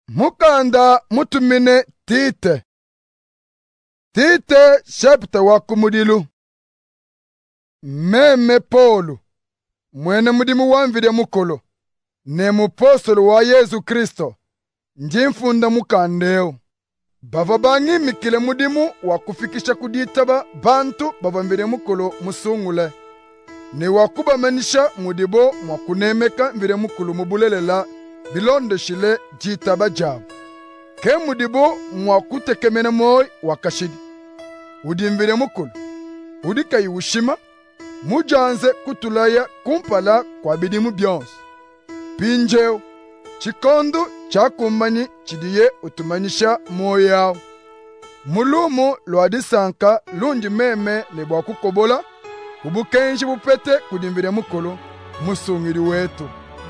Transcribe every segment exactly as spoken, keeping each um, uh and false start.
Mukanda mutumine Tite. Tite chapter wa kumudilu. Meme Polo, mwene mudimu wamvide mukolo, ne mupostolo wa Yesu Kristo, njimfunda mukandeo. Bava bangi mikile mudimu wa kufikisha kuditaba bantu bavamvide mukolo musungule. Ne wakuba manisha mudibo mwakunemeka mvide mukolo mubulelela bilondo shile jitaba jabu. Ke mudibo mwakutekemene moi wakashidi. Udimvide mukolo, udika yushima, mujanze kutulaya kumpala kwa bidimu byonse. Pinjeo, chikondo chakumanyi chidiye utumanyisha moyo yao. Mulumu lwadisanka lundi meme ne bwakukobola, ubukenji bupete kudimvide mukolo, musungiri wetu.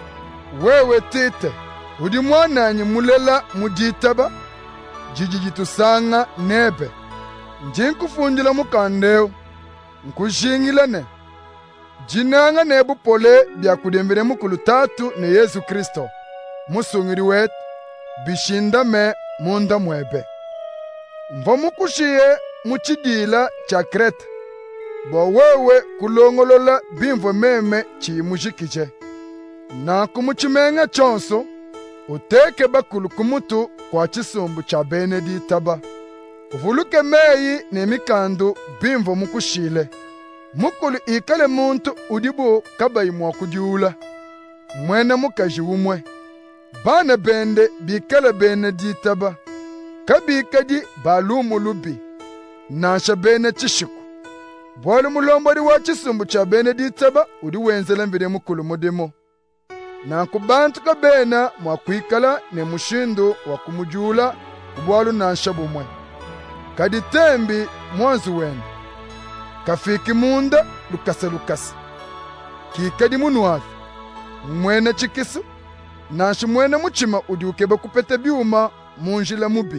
Wewe Tite, udi mwananyi mulela mujitaba, jijijitusanga nebe. Njinkufunjila mukandeo, nkujingilane. Jinanga nebu pole bya kudimvide mukulu tatu ne Yesu Kristo, musungiri wetu, bishinda me munda mwebe. Mvo mukushiye muchidila cha Kreta, bo wewe kulongolola bimvo meme chimushikije. Na kumuchimenga chonso, uteke bakulu kumutu kwa chisumbu cha Beneditaba. Uvuluke meyi ne mikandu bimvo mukushile. Mukulu ikale muntu udibu kabayi mwakudiula. Mwene mukaji umwe. Bana bende bikale Beneditaba. Kabikadi balumu lubi. Nasha bene chishiku. Bwali mulombori wa chisumbu cha Beneditaba udi wenzele mvide mukulu mudimu. Na kubantu kabena mwakuikala ne mushindu wa kumujula kubwalu nasha bumwe. Kadi tembi mwanzu wenu. Kafiki munda lukasa lukasa. Kikadi munuafi. Mwene chikisu. Nashi mwene muchima udiukeba kupete biuma munjila mubi.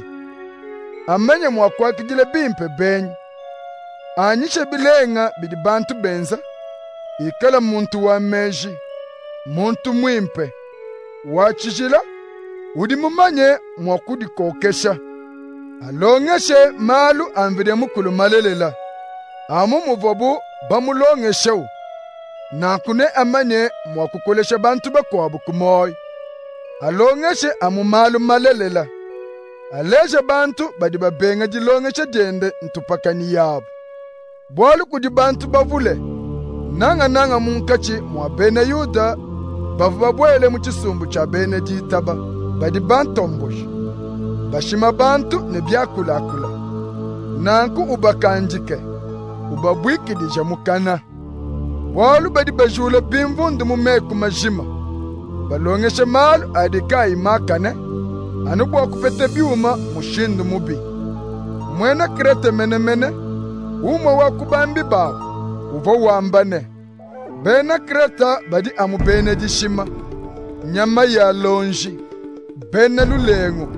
Amanya mwakwakijile bimpe benyi. Anyishe bilenga bidi bantu benza. Ikala muntu wa meji. Muntu mwimpe. Wachijila. Udi mumanye mwakudi kokesha. Alongeshe malu anvide mukulu malelela. Amu muvobu bamulongeshe. Nakune amanye mwakukolesha bantu bakwabu kumoy. Alongeshe amu malu malelela. Aleje bantu badi babenga jilongeshe jende ntupakani yabu. Bwalu kudi bantu bavule. Nanga nanga munkachi mwa bene Yuda bavu babwele muchisumbu cha Beneditaba badi bantombosh. Bashima bantu ne byakulakula. Nanku ubakanjike. Ubabwikidija mukana. Walu badi bajule bimvundu mumeku majima. Balongeshe malu adikayi makane. Anubwa kupete biuma mushindu mubi. Mwena Krete mene mene. Umwe wakubambi bawo. Uvo wambane. Bena Kreta badi amu Benedishima. Nyama ya lonji. Bene lulengu.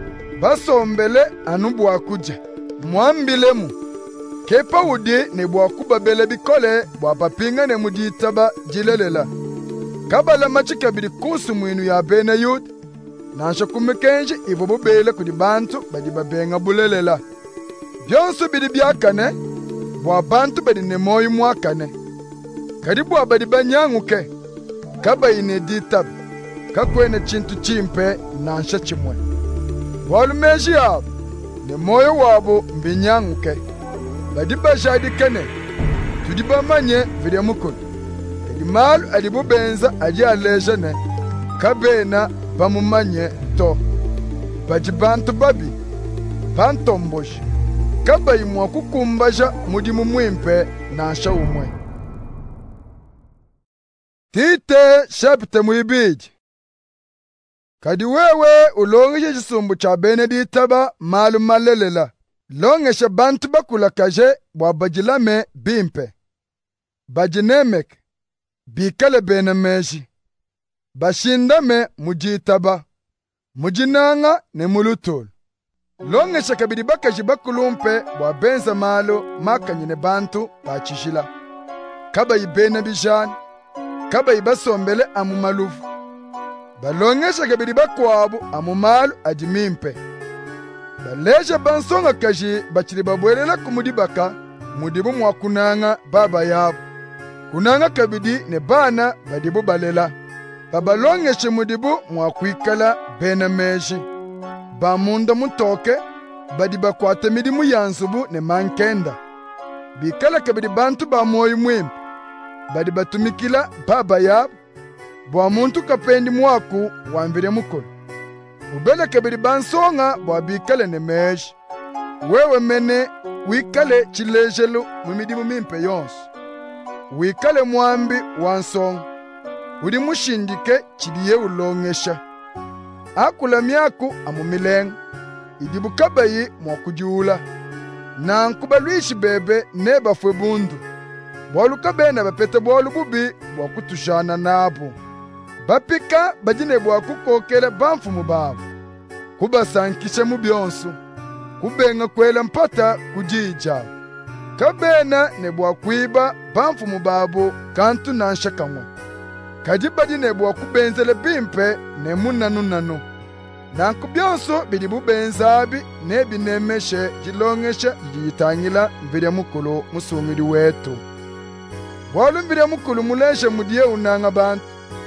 Basombele anubwa kuja. Mwambilemu. Kepa udi ne bwakuba bele bikole bwapapinga ne muditaba jilelela. Kabala machika bidi kusu mwinu ya bene yud. Nansha kumekenji ivo bubele kudi bantu badi babenga bulelela. Byonsu bidi byakane. Bwa bantu badi ne moyu mwakane. Kadibu abadi banyanguke. Kaba ine ditabi. Kakwene chintu chimpe nansha chimwe. Walu meji yabu. Ne moyo wabu mbinyanguke. Badi bajadi kene. Tudiba manye vide mukulu. Kadi malu adibu benza adi alejane. Kabena bamumanye to. Baji bantu babi. Bantomboshi. Kaba imwa kukumbaja mudimu mwimpe nansha umwe. Tite chapter mwibiji. Kadi wewe ulongeshe chisumbu cha Beneditaba malu malelela. Longeshe bantu bakula kaje wabajilame bimpe. Bajinemek. Bikale benemeji. Bashindame mujitaba. Mujinanga ne mulutulu. Longeshe kabidi bakaji bakulumpe wabenza malo makanyine bantu pachishila. Kaba ibene bijani. Kaba ibasombele amu malufu. balongesha kabidi bakwabu amumalu ajimimpe. Baleja bansonga kaji bachiri babwelela kumudibaka mudibu mwa kunanga baba yabo. Kunanga kabidi ne bana badibu balela. Babalongeshe mudibu mwa kuikala bena meji. Bamunda mutoke badiba kwata midimu yansubu ne mankenda. Bikala kabidi bantu ba moyo mwimpe. Badiba tumikila baba yabo. Bwa muntu kapendi mwaku wambire mukolo. Ubele kabidi bansonga bwa bikale ne meji. Wewe mene wikale chilejelu mumidimu mimpe yonsu. Wikale mwambi wansonga. Uri mushindike chiliye ulongesha. Akula miaku amumilenga. Idibu kabayi mwakujiula. Na nkubaluishi bebe neba fwe bundu. Bwalu kabena bapete bwalu bubi bwakutushana nabo. Bapika bajine bwakukokela bamfumu babo. Kubasankisha mubyonsu. Kubenga kwela mpata kujija. Kabena ne bwakwiba bamfumu babo kantu nanshakamwa. Kajibaji ne bwakubenzele bimpe ne munanu nanu. Nanku byonso bidi bubenzabi ne binemeshe jilongesha jitangila mbire mukulu musumiri wetu. Bwalu mbire mukulu muleshe mudiye unanga bantu.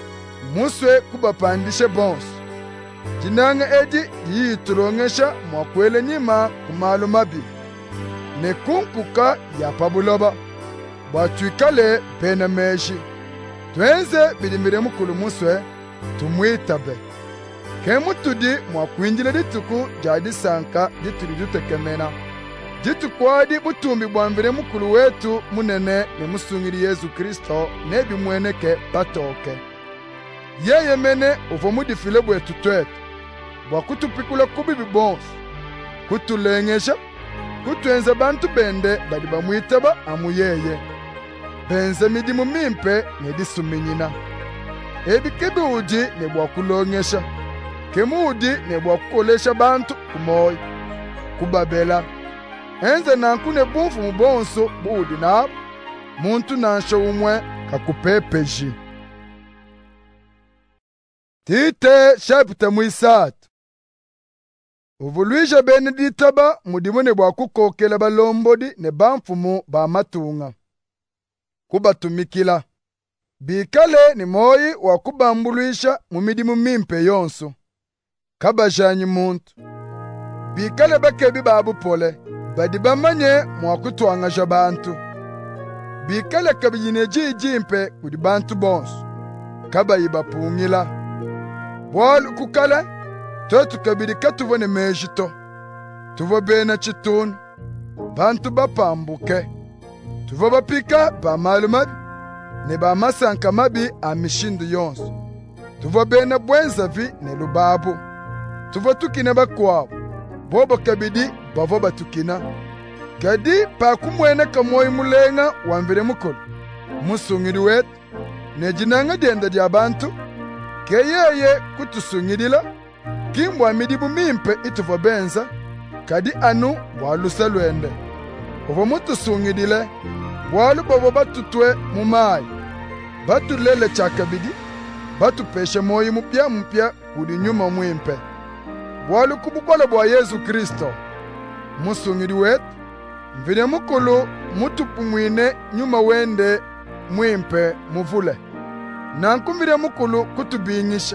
Muswe kubapandishe bonsu. Jinanga edi yiturongesha mwakwele nyima kumalu mabi. Ne kunkuka ya pabuloba. Bwatuikale bena meshi. Twenze bidimbire mukulu muswe tumwitabe. Kemutudi mwakwinjile dituku jadi sanka dituri dutekemena. Ditukwadi butumbi bwambire mukulu wetu munene ne musungiri Yesu Kristo nebi mweneke batoke. Yeye mene uvo mudifile bwetu twetu. Bwakutupikula kubibi bonsu. Kutulengesha. Kutwenza bantu bende badi bamwitaba amuyeye. Benze midimu mimpe nedisuminyina. Ebi kebi uji ne bwakulongesha. Kemudi ne bwakukolesha bantu kumoyi. Kubabela. Enze nanku ne bumfu mubonso budi nabo. Muntu nansho umwe kakupepeji. Tite chapter mwisatu. Uvuluisha beneditaba mudimu ne bwakukokela balombodi ne bamfumu ba matunga. Kubatumikila. Bikale ni moyi wakubambuluisha mumidimu mimpe yonsu. Kabajanyi muntu. Bikale bakebi babu pole. Badi bamanye mwakutuangasha bantu. Bikale kabijine jijimpe kudi bantu bonsu. Kabayiba pungila. Bwalu kukala. Totu kabidi katuvone mejito. Tuvo bena chituni. Bantu bapambuke. Tuvo bapika ba malu mabi. Ne ba masanka mabi amishindu yonsu. Tuvo bena bwenzavi ne lubabu. Tuvo tukine bakwabu. Bobo kabidi bavo batukina. Gadi pa kumwene kamoyi mulenga wambire mukulu. Musungiri wetu. Ne jinanga denda dia bantu. Keyeye kutusungirila. Kimbwa midibu mimpe ituvo benza. Kadi anu walusa lwende. Ovo mutusungidile. Walu bobo batutwe mumayi. Batulele chakabidi. Batupeshe moyi mupya mupya kudi nyuma mwimpe. Walu kubukwala bwa Yesu Kristo. Musungidi wetu. Mvine mukulu mutupumwine nyuma wende mwimpe muvule. Nankumvire mukulu kutubingisha.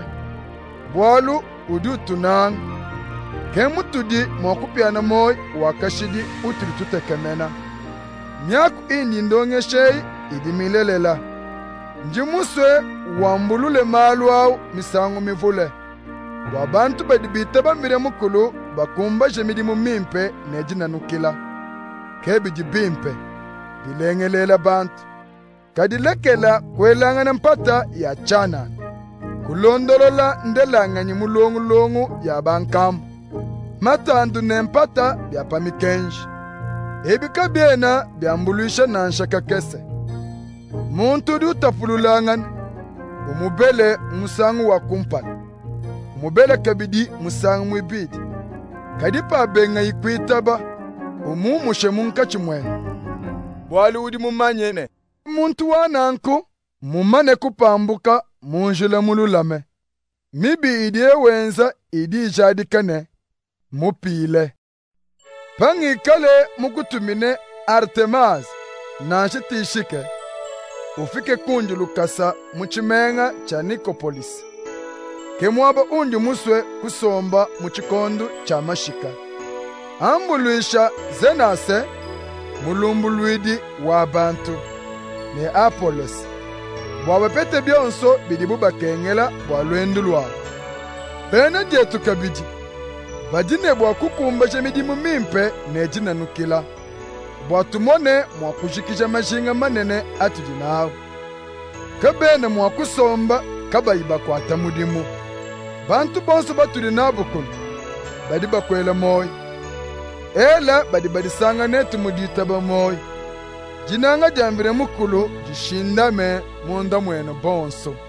Walu udi tunanga. Kemutudi mwakupiana moyi wakashidi utili tutekemena. Nyaku indi ndongesheyi idimilelela. Njimuswe wambulule malu au misangu mivule. Wabantu badibita bambire mukulu bakumbaje midimu mimpe nejina nukila. Kebi jibimpe bilengelela bantu. Kadilekela kwelangana mpata ya chana. Kulondolola ndelangani mulongu longu ya bankamu. Matandu nempata bya pamikenji. Ebika biena byambuluisha nanshaka kese. Muntu du tapululangana. Umubele musangu wa kumpala. Umubele kabidi musangu mwibidi. Kadipa benga ikwitaba. Umumushe munka chimwene. Bwali udi mumanyene. Muntu wananku mumane kupambuka munjile mululame. mibi idie wenza idi jadikane mupile. Pangi kale mukutumine Artemas na shitishike ufike kunju lukasa muchimenga cha Nikopolis. Kemwaba unju muswe kusomba muchikondu cha mashika. Ambuluisha zenase mulumbulwidi wa bantu ne Apolos. Bwabapete byonso bidibu bakengela bwa lwendu lwabo. Bene jetu kabidi. Badine bwa kukumba midimu mimpe ne jinanukila. Bwatumone mwakushikisha mashinga manene atujinawo. Kabene mwakusomba kabayiba kwata mudimu. Bantu bonso batuli nabukunu. Badi bakwela moyo. Ela badi badisanga netu muditaba moyo. Jinanga jambire mukulu jishindame munda mweno bonso.